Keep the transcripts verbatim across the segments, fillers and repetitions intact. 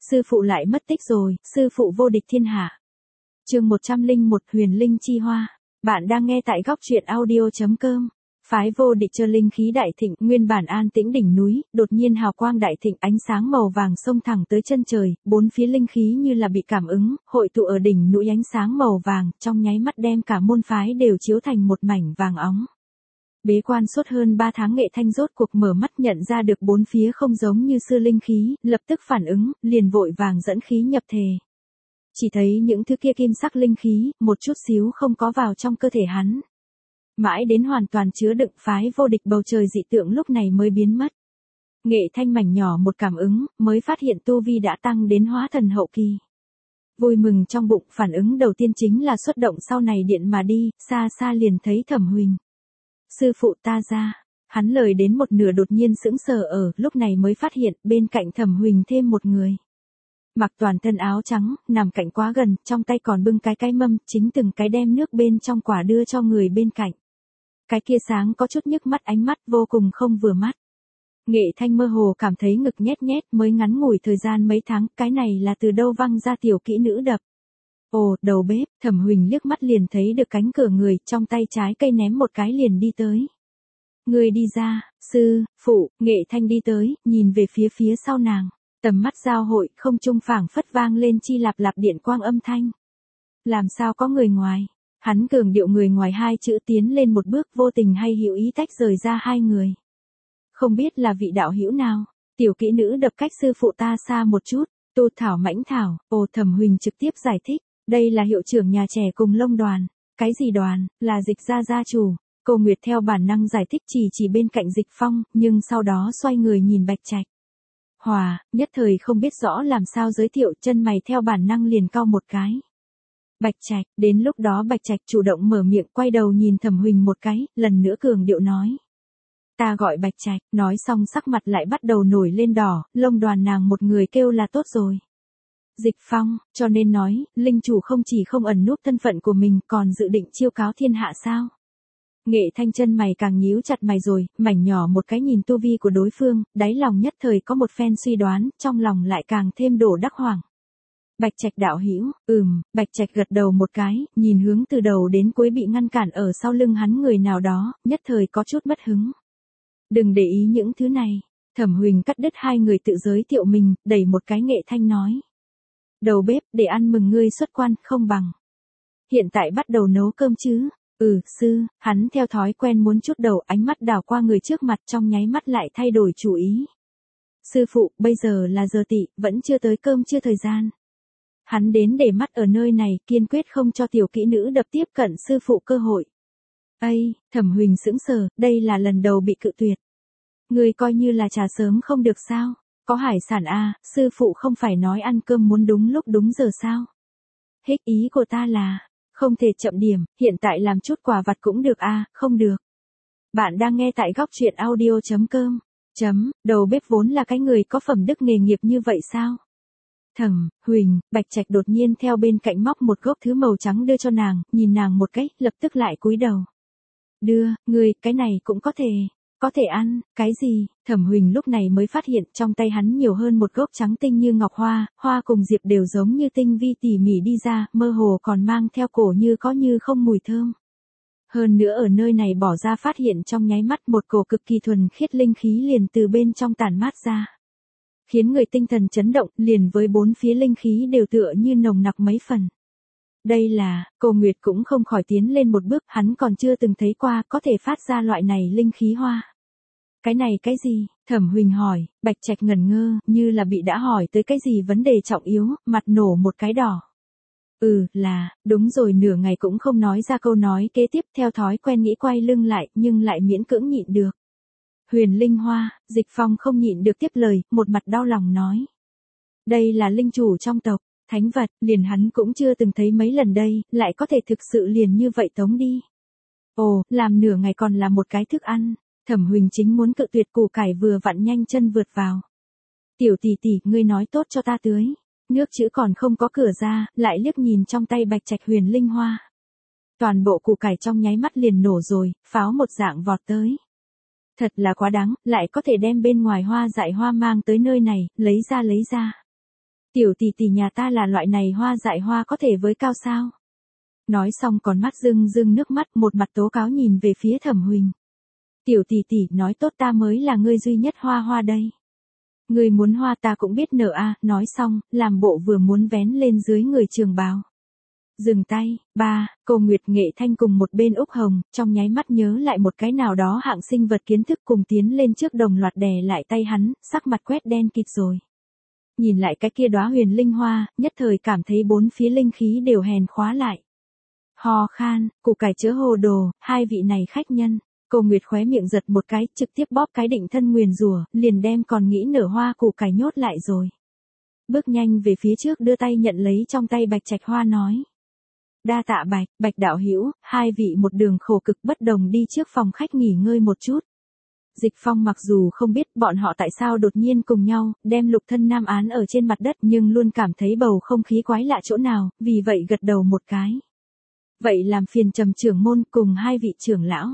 Sư phụ lại mất tích rồi, sư phụ vô địch thiên hạ. Chương một trăm lẻ một Huyền Linh Chi Hoa. Bạn đang nghe tại góc truyện audio chấm com. Phái vô địch chờ linh khí đại thịnh, nguyên bản an tĩnh đỉnh núi, đột nhiên hào quang đại thịnh, ánh sáng màu vàng xông thẳng tới chân trời, bốn phía linh khí như là bị cảm ứng, hội tụ ở đỉnh núi ánh sáng màu vàng, trong nháy mắt đem cả môn phái đều chiếu thành một mảnh vàng óng. Bế quan suốt hơn ba tháng Nghệ Thanh rốt cuộc mở mắt nhận ra được bốn phía không giống như xưa linh khí, lập tức phản ứng, liền vội vàng dẫn khí nhập thể. Chỉ thấy những thứ kia kim sắc linh khí, một chút xíu không có vào trong cơ thể hắn. Mãi đến hoàn toàn chứa đựng phái vô địch bầu trời dị tượng lúc này mới biến mất. Nghệ Thanh mảnh nhỏ một cảm ứng, mới phát hiện tu vi đã tăng đến hóa thần hậu kỳ. Vui mừng trong bụng, phản ứng đầu tiên chính là xuất động sau này điện mà đi, xa xa liền thấy Thẩm Huỳnh. Sư phụ ta ra, hắn lời đến một nửa đột nhiên sững sờ ở, lúc này mới phát hiện bên cạnh Thẩm Huỳnh thêm một người. Mặc toàn thân áo trắng, nằm cạnh quá gần, trong tay còn bưng cái cái mâm, chính từng cái đem nước bên trong quả đưa cho người bên cạnh. Cái kia sáng có chút nhức mắt, ánh mắt vô cùng không vừa mắt. Nghệ Thanh mơ hồ cảm thấy ngực nhét nhét, mới ngắn ngủi thời gian mấy tháng, cái này là từ đâu văng ra tiểu kỹ nữ đập. Ồ, đầu bếp, Thẩm Huỳnh liếc mắt liền thấy được cánh cửa người, trong tay trái cây ném một cái liền đi tới. Người đi ra, sư, phụ, Nghệ Thanh đi tới, nhìn về phía phía sau nàng, tầm mắt giao hội, không trung phảng phất vang lên chi lạp lạp điện quang âm thanh. Làm sao có người ngoài? Hắn cường điệu người ngoài hai chữ tiến lên một bước, vô tình hay hữu ý tách rời ra hai người. Không biết là vị đạo hữu nào, tiểu kỹ nữ đập cách sư phụ ta xa một chút, tu thảo mãnh thảo, ồ Thẩm Huỳnh trực tiếp giải thích. Đây là hiệu trưởng nhà trẻ cùng Long đoàn. Cái gì đoàn, là Dịch gia gia chủ. Cô Nguyệt theo bản năng giải thích, chỉ chỉ bên cạnh Dịch Phong, nhưng sau đó xoay người nhìn Bạch Trạch. Hòa, nhất thời không biết rõ làm sao giới thiệu, chân mày theo bản năng liền cau một cái. Bạch Trạch, đến lúc đó Bạch Trạch chủ động mở miệng, quay đầu nhìn Thẩm Huỳnh một cái, lần nữa cường điệu nói. Ta gọi Bạch Trạch, nói xong sắc mặt lại bắt đầu nổi lên đỏ, Long đoàn nàng một người kêu là tốt rồi. Dịch Phong, cho nên nói, linh chủ không chỉ không ẩn núp thân phận của mình, còn dự định chiêu cáo thiên hạ sao? Nghệ Thanh chân mày càng nhíu chặt mày rồi, mảnh nhỏ một cái nhìn tu vi của đối phương, đáy lòng nhất thời có một phen suy đoán, trong lòng lại càng thêm đổ đắc hoảng. Bạch Trạch đạo hữu, ừm, Bạch Trạch gật đầu một cái, nhìn hướng từ đầu đến cuối bị ngăn cản ở sau lưng hắn người nào đó, nhất thời có chút mất hứng. Đừng để ý những thứ này. Thẩm Huỳnh cắt đứt hai người tự giới thiệu mình, đẩy một cái Nghệ Thanh nói. Đầu bếp, để ăn mừng ngươi xuất quan, không bằng. Hiện tại bắt đầu nấu cơm chứ. Ừ, sư, hắn theo thói quen muốn chút đầu, ánh mắt đảo qua người trước mặt, trong nháy mắt lại thay đổi chủ ý. Sư phụ, bây giờ là giờ tỵ, vẫn chưa tới cơm chưa thời gian. Hắn đến để mắt ở nơi này, kiên quyết không cho tiểu kỹ nữ đập tiếp cận sư phụ cơ hội. Ây, Thẩm Huỳnh sững sờ, đây là lần đầu bị cự tuyệt. Ngươi coi như là trà sớm không được sao? Có hải sản à, sư phụ không phải nói ăn cơm muốn đúng lúc đúng giờ sao? Hết ý của ta là, không thể chậm điểm, hiện tại làm chút quà vặt cũng được à, không được. Bạn đang nghe tại góc truyện audio chấm com. Chấm, đầu bếp vốn là cái người có phẩm đức nghề nghiệp như vậy sao? Thẩm Huỳnh, Bạch Trạch đột nhiên theo bên cạnh móc một gốc thứ màu trắng đưa cho nàng, nhìn nàng một cái, lập tức lại cúi đầu. Đưa, người, cái này cũng có thể. Có thể ăn, cái gì? Thẩm Huỳnh lúc này mới phát hiện trong tay hắn nhiều hơn một gốc trắng tinh như ngọc hoa, hoa cùng diệp đều giống như tinh vi tỉ mỉ đi ra, mơ hồ còn mang theo cổ như có như không mùi thơm. Hơn nữa ở nơi này bỏ ra phát hiện trong nháy mắt một cổ cực kỳ thuần khiết linh khí liền từ bên trong tản mát ra. Khiến người tinh thần chấn động, liền với bốn phía linh khí đều tựa như nồng nặc mấy phần. Đây là, cô Nguyệt cũng không khỏi tiến lên một bước, hắn còn chưa từng thấy qua, có thể phát ra loại này linh khí hoa. Cái này cái gì? Thẩm Huỳnh hỏi, Bạch Trạch ngẩn ngơ, như là bị đã hỏi tới cái gì vấn đề trọng yếu, mặt nổ một cái đỏ. Ừ, là, đúng rồi, nửa ngày cũng không nói ra câu nói kế tiếp, theo thói quen nghĩ quay lưng lại, nhưng lại miễn cưỡng nhịn được. Huyền linh hoa, Dịch Phong không nhịn được tiếp lời, một mặt đau lòng nói. Đây là linh chủ trong tộc. Thánh vật, liền hắn cũng chưa từng thấy mấy lần đây, lại có thể thực sự liền như vậy tống đi. Ồ, làm nửa ngày còn là một cái thức ăn. Thẩm Huỳnh chính muốn cự tuyệt, củ cải vừa vặn nhanh chân vượt vào. Tiểu tỷ tỷ, ngươi nói tốt cho ta tưới. Nước chữ còn không có cửa ra, lại liếc nhìn trong tay Bạch Trạch huyền linh hoa. Toàn bộ củ cải trong nháy mắt liền nổ rồi, pháo một dạng vọt tới. Thật là quá đáng, lại có thể đem bên ngoài hoa dại hoa mang tới nơi này, lấy ra lấy ra. Tiểu tỷ tỷ nhà ta là loại này hoa dại hoa có thể với cao sao? Nói xong còn mắt rưng rưng nước mắt, một mặt tố cáo nhìn về phía Thẩm Huỳnh. Tiểu tỷ tỷ, nói tốt ta mới là ngươi duy nhất hoa hoa đây. Ngươi muốn hoa ta cũng biết nở a, nói xong, làm bộ vừa muốn vén lên dưới người trường bào. Dừng tay, ba, Cô Nguyệt Nghệ Thanh cùng một bên Úc Hồng, trong nháy mắt nhớ lại một cái nào đó hạng sinh vật kiến thức cùng tiến lên trước đồng loạt đè lại tay hắn, sắc mặt quét đen kịt rồi. Nhìn lại cái kia đóa huyền linh hoa, nhất thời cảm thấy bốn phía linh khí đều hèn khóa lại. Ho khan, củ cải chữa hồ đồ, hai vị này khách nhân. Cô Nguyệt khóe miệng giật một cái, trực tiếp bóp cái định thân nguyền rủa, liền đem còn nghĩ nở hoa củ cải nhốt lại rồi. Bước nhanh về phía trước đưa tay nhận lấy trong tay Bạch Trạch hoa nói. Đa tạ Bạch, Bạch đạo hữu, hai vị một đường khổ cực bất đồng đi trước phòng khách nghỉ ngơi một chút. Dịch Phong mặc dù không biết bọn họ tại sao đột nhiên cùng nhau, đem Lục Thân Nam án ở trên mặt đất nhưng luôn cảm thấy bầu không khí quái lạ chỗ nào, vì vậy gật đầu một cái. Vậy làm phiền Trầm trưởng môn cùng hai vị trưởng lão.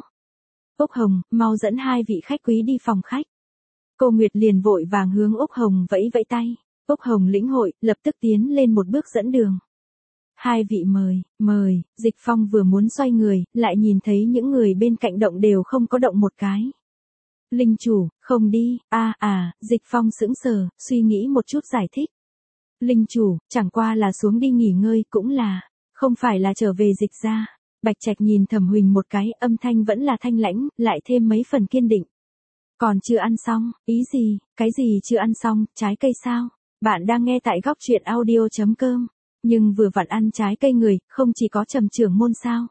Úc Hồng, mau dẫn hai vị khách quý đi phòng khách. Cô Nguyệt liền vội vàng hướng Úc Hồng vẫy vẫy tay. Úc Hồng lĩnh hội, lập tức tiến lên một bước dẫn đường. Hai vị mời, mời, Dịch Phong vừa muốn xoay người, lại nhìn thấy những người bên cạnh động đều không có động một cái. Linh chủ, không đi, a à, à, Dịch Phong sững sờ, suy nghĩ một chút giải thích. Linh chủ, chẳng qua là xuống đi nghỉ ngơi cũng là, không phải là trở về dịch ra. Bạch Trạch nhìn Thẩm Huỳnh một cái, âm thanh vẫn là thanh lãnh, lại thêm mấy phần kiên định. Còn chưa ăn xong, ý gì, cái gì chưa ăn xong, trái cây sao? Bạn đang nghe tại góc truyện audio chấm com. Nhưng vừa vặn ăn trái cây người, không chỉ có Trầm trưởng môn sao.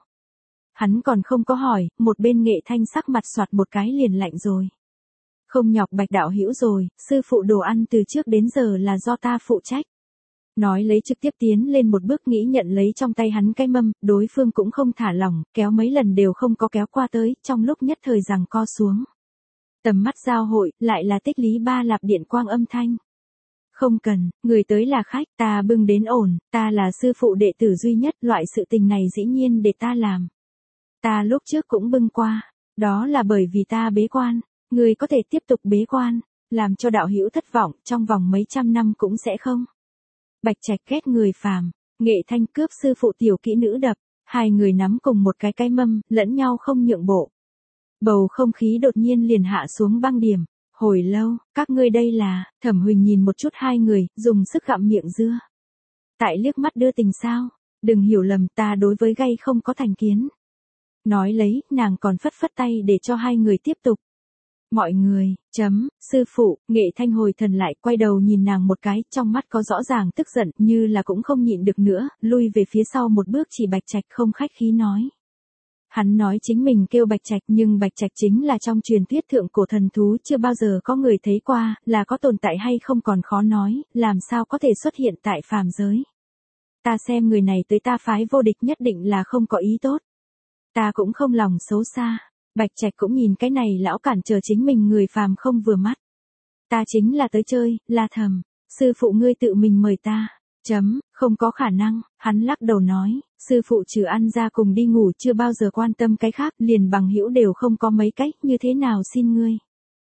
Hắn còn không có hỏi, một bên Nghệ Thanh sắc mặt soạt một cái liền lạnh rồi. Không nhọc Bạch đạo hữu rồi, sư phụ đồ ăn từ trước đến giờ là do ta phụ trách. Nói lấy trực tiếp tiến lên một bước nghĩ nhận lấy trong tay hắn cái mâm, đối phương cũng không thả lỏng, kéo mấy lần đều không có kéo qua tới, trong lúc nhất thời giằng co xuống. Tầm mắt giao hội, lại là tích lý ba lạp điện quang âm thanh. Không cần, người tới là khách, ta bưng đến ổn, ta là sư phụ đệ tử duy nhất, loại sự tình này dĩ nhiên để ta làm. Ta lúc trước cũng bưng qua, đó là bởi vì ta bế quan, người có thể tiếp tục bế quan, làm cho đạo hữu thất vọng, trong vòng mấy trăm năm cũng sẽ không. Bạch Trạch ghét người phàm, Nghệ Thanh cướp sư phụ tiểu kỹ nữ đập, hai người nắm cùng một cái cái mâm, lẫn nhau không nhượng bộ. Bầu không khí đột nhiên liền hạ xuống băng điểm. Hồi lâu, các ngươi đây là, Thẩm Huỳnh nhìn một chút hai người, dùng sức gặm miệng dưa. Tại liếc mắt đưa tình sao, đừng hiểu lầm ta đối với gay không có thành kiến. Nói lấy, nàng còn phất phất tay để cho hai người tiếp tục. Mọi người, chấm, sư phụ, Nghệ Thanh hồi thần lại, quay đầu nhìn nàng một cái, trong mắt có rõ ràng tức giận, như là cũng không nhịn được nữa, lui về phía sau một bước chỉ Bạch Trạch không khách khí nói. Hắn nói chính mình kêu Bạch Trạch nhưng Bạch Trạch chính là trong truyền thuyết thượng cổ thần thú chưa bao giờ có người thấy qua, là có tồn tại hay không còn khó nói, làm sao có thể xuất hiện tại phàm giới. Ta xem người này tới ta phái vô địch nhất định là không có ý tốt. Ta cũng không lòng xấu xa, Bạch Trạch cũng nhìn cái này lão cản trở chính mình người phàm không vừa mắt. Ta chính là tới chơi, là thầm, sư phụ ngươi tự mình mời ta. Chấm, không có khả năng, hắn lắc đầu nói, sư phụ trừ ăn ra cùng đi ngủ chưa bao giờ quan tâm cái khác, liền bằng hữu đều không có mấy cách, như thế nào xin ngươi.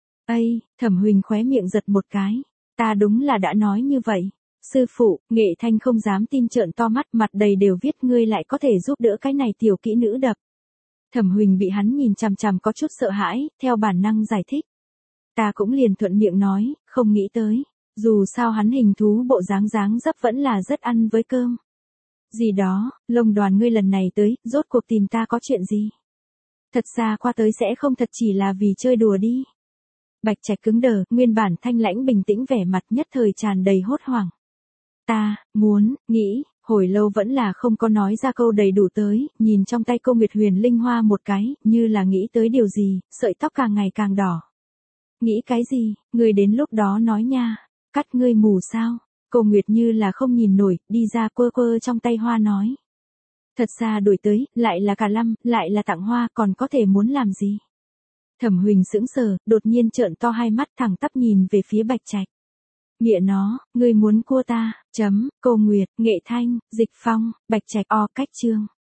Ây, Thẩm Huỳnh khóe miệng giật một cái, ta đúng là đã nói như vậy. Sư phụ, Nghệ Thanh không dám tin trợn to mắt, mặt đầy đều viết ngươi lại có thể giúp đỡ cái này tiểu kỹ nữ đập. Thẩm Huỳnh bị hắn nhìn chằm chằm có chút sợ hãi, theo bản năng giải thích. Ta cũng liền thuận miệng nói, không nghĩ tới. Dù sao hắn hình thú bộ dáng dáng dấp vẫn là rất ăn với cơm. Gì đó, Lông Đoàn ngươi lần này tới, rốt cuộc tìm ta có chuyện gì? Thật xa qua tới sẽ không thật chỉ là vì chơi đùa đi. Bạch Trạch cứng đờ, nguyên bản thanh lãnh bình tĩnh vẻ mặt nhất thời tràn đầy hốt hoảng. Ta, muốn, nghĩ, hồi lâu vẫn là không có nói ra câu đầy đủ tới, nhìn trong tay cô Nguyệt Huyền Linh Hoa một cái, như là nghĩ tới điều gì, sợi tóc càng ngày càng đỏ. Nghĩ cái gì, người đến lúc đó nói nha. Cắt ngươi mù sao? Cô Nguyệt như là không nhìn nổi, đi ra quơ quơ trong tay hoa nói. Thật ra đuổi tới, lại là cả lâm, lại là tặng hoa, còn có thể muốn làm gì? Thẩm Huỳnh sững sờ, đột nhiên trợn to hai mắt thẳng tắp nhìn về phía Bạch Trạch. Nghĩa nó, ngươi muốn cua ta, chấm, cô Nguyệt, Nghệ Thanh, Dịch Phong, Bạch Trạch o cách chương.